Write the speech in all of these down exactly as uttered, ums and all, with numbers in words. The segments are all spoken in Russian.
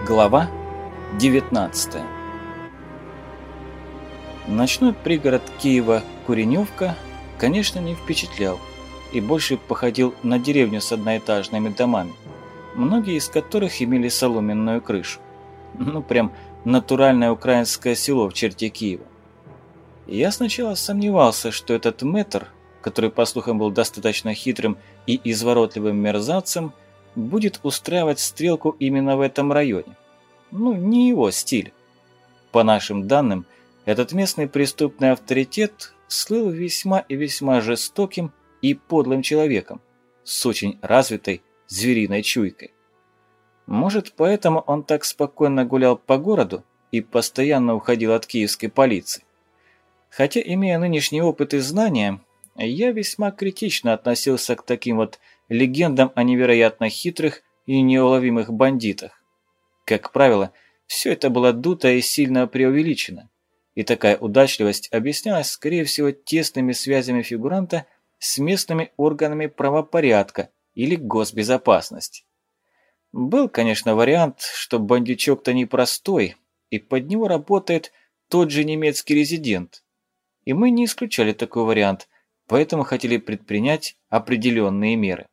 Глава девятнадцатая. Ночной пригород Киева Куреневка, конечно, не впечатлял и больше походил на деревню с одноэтажными домами, многие из которых имели соломенную крышу. Ну, прям натуральное украинское село в черте Киева. Я сначала сомневался, что этот мэтр, который, по слухам, был достаточно хитрым и изворотливым мерзавцем, будет устраивать стрелку именно в этом районе. Ну, не его стиль. По нашим данным, этот местный преступный авторитет слыл весьма и весьма жестоким и подлым человеком, с очень развитой звериной чуйкой. Может, поэтому он так спокойно гулял по городу и постоянно уходил от киевской полиции. Хотя, имея нынешний опыт и знания, я весьма критично относился к таким вот легендам о невероятно хитрых и неуловимых бандитах. Как правило, все это было дуто и сильно преувеличено, и такая удачливость объяснялась, скорее всего, тесными связями фигуранта с местными органами правопорядка или госбезопасности. Был, конечно, вариант, что бандючок-то непростой, и под него работает тот же немецкий резидент. И мы не исключали такой вариант, поэтому хотели предпринять определенные меры.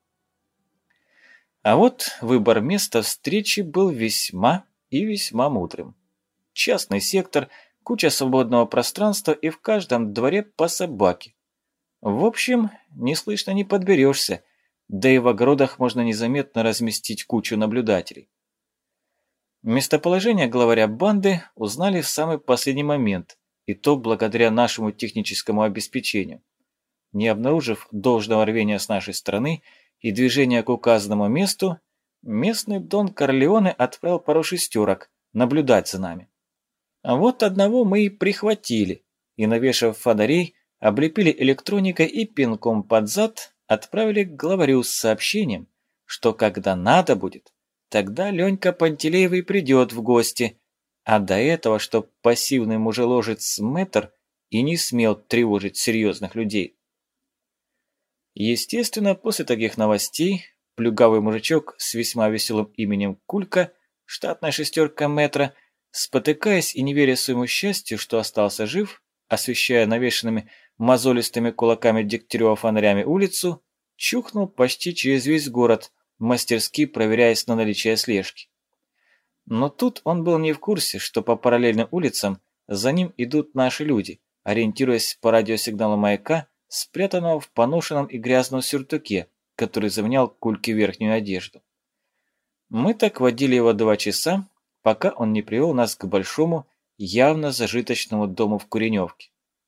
А вот выбор места встречи был весьма и весьма мудрым. Частный сектор, куча свободного пространства и в каждом дворе по собаке. В общем, неслышно не подберешься, да и в огородах можно незаметно разместить кучу наблюдателей. Местоположение главаря банды узнали в самый последний момент, и то благодаря нашему техническому обеспечению. Не обнаружив должного рвения с нашей стороны и движения к указанному месту, местный Дон Корлеоне отправил пару шестерок наблюдать за нами. А вот одного мы и прихватили, и, навешав фонарей, облепили электроникой и пинком под зад отправили к главарю с сообщением, что когда надо будет, тогда Ленька Пантелеев и придет в гости, а до этого, чтоб пассивный мужеложец мэтр и не смел тревожить серьезных людей. Естественно, после таких новостей плюгавый мужичок с весьма веселым именем Кулька, штатная шестерка метра, спотыкаясь и не веря своему счастью, что остался жив, освещая навешенными мозолистыми кулаками Дегтярева фонарями улицу, чухнул почти через весь город, мастерски проверяясь на наличие слежки. Но тут он был не в курсе, что по параллельным улицам за ним идут наши люди, ориентируясь по радиосигналу маяка, спрятанного в поношенном и грязном сюртуке, который заменял Кульке верхнюю одежду. Мы так водили его два часа, пока он не привел нас к большому, явно зажиточному дому в Куреневке.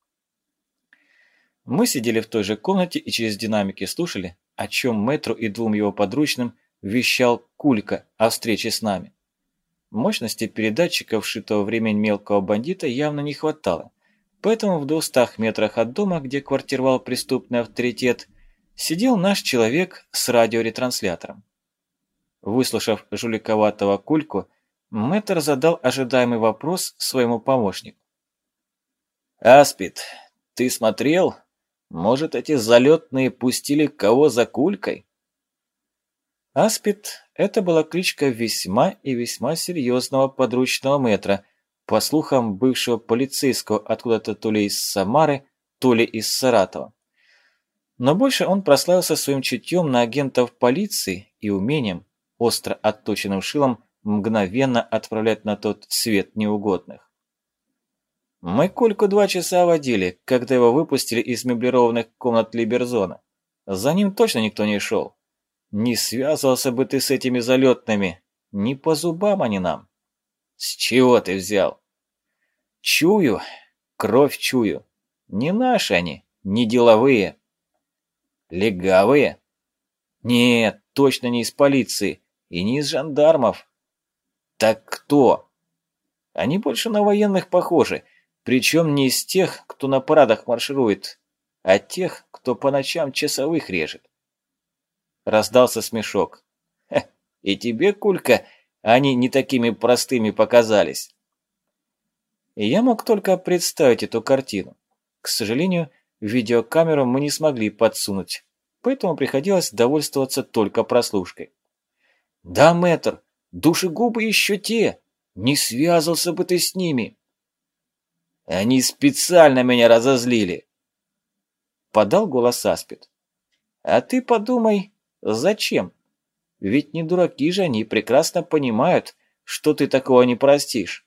Мы сидели в той же комнате и через динамики слушали, о чем мэтру и двум его подручным вещал Кулька о встрече с нами. Мощности передатчиков, вшитого в ремень мелкого бандита, явно не хватало. Поэтому в двухстах метрах от дома, где квартировал преступный авторитет, сидел наш человек с радиоретранслятором. Выслушав жуликоватого Кульку, мэтр задал ожидаемый вопрос своему помощнику. «Аспид, ты смотрел? Может, эти залетные пустили кого за Кулькой?» Аспид – это была кличка весьма и весьма серьезного подручного мэтра, по слухам бывшего полицейского откуда-то то ли из Самары, то ли из Саратова. Но больше он прославился своим чутьем на агентов полиции и умением, остро отточенным шилом, мгновенно отправлять на тот свет неугодных. Мы Кольку два часа водили, когда его выпустили из меблированных комнат Либерзона. За ним точно никто не шел. Не связывался бы ты с этими залетными, не по зубам они нам. С чего ты взял? Чую, кровь чую. Не наши они, не деловые. Легавые? Нет, точно не из полиции и не из жандармов. Так кто? Они больше на военных похожи, причем не из тех, кто на парадах марширует, а тех, кто по ночам часовых режет. Раздался смешок. Ха, и тебе, Кулька, они не такими простыми показались. И я мог только представить эту картину. К сожалению, видеокамеру мы не смогли подсунуть, поэтому приходилось довольствоваться только прослушкой. «Да, мэтр, Душегубы еще те. Не связывался бы ты с ними. Они специально меня разозлили. Подал голос Аспид. А ты подумай, зачем? Ведь не дураки же они, прекрасно понимают, что ты такого не простишь.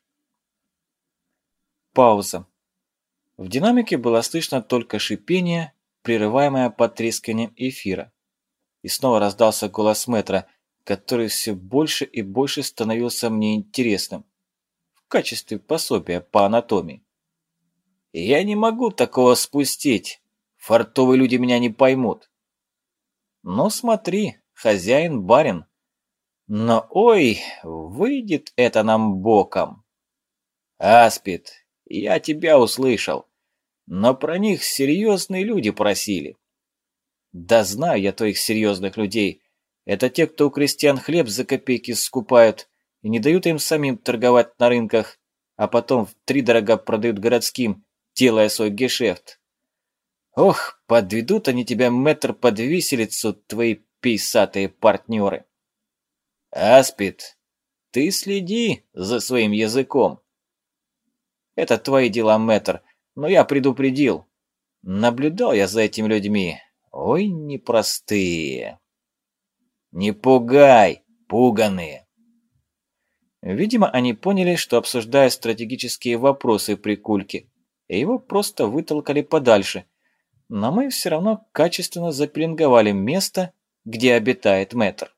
Пауза. В динамике было слышно только шипение, прерываемое потрескиванием эфира. И снова раздался голос мэтра, который все больше и больше становился мне интересным. В качестве пособия по анатомии. Я не могу такого спустить. Фартовые люди меня не поймут. Ну смотри, хозяин-барин. Но ой, выйдет это нам боком. Аспид, я тебя услышал. Но про них серьезные люди просили. Да знаю я твоих серьезных людей. Это те, кто у крестьян хлеб за копейки скупают и не дают им самим торговать на рынках, а потом втридорога продают городским, делая свой гешефт. Ох, подведут они тебя, мэтр, под виселицу, твои пейсатые партнеры. Аспид, ты следи за своим языком. Это твои дела, мэтр, но я предупредил. Наблюдал я за этими людьми. Ой, непростые. Не пугай, пуганые. Видимо, они поняли, что обсуждают стратегические вопросы при Кульке, и его просто вытолкали подальше. Но мы все равно качественно запеленговали место, где обитает мэтр.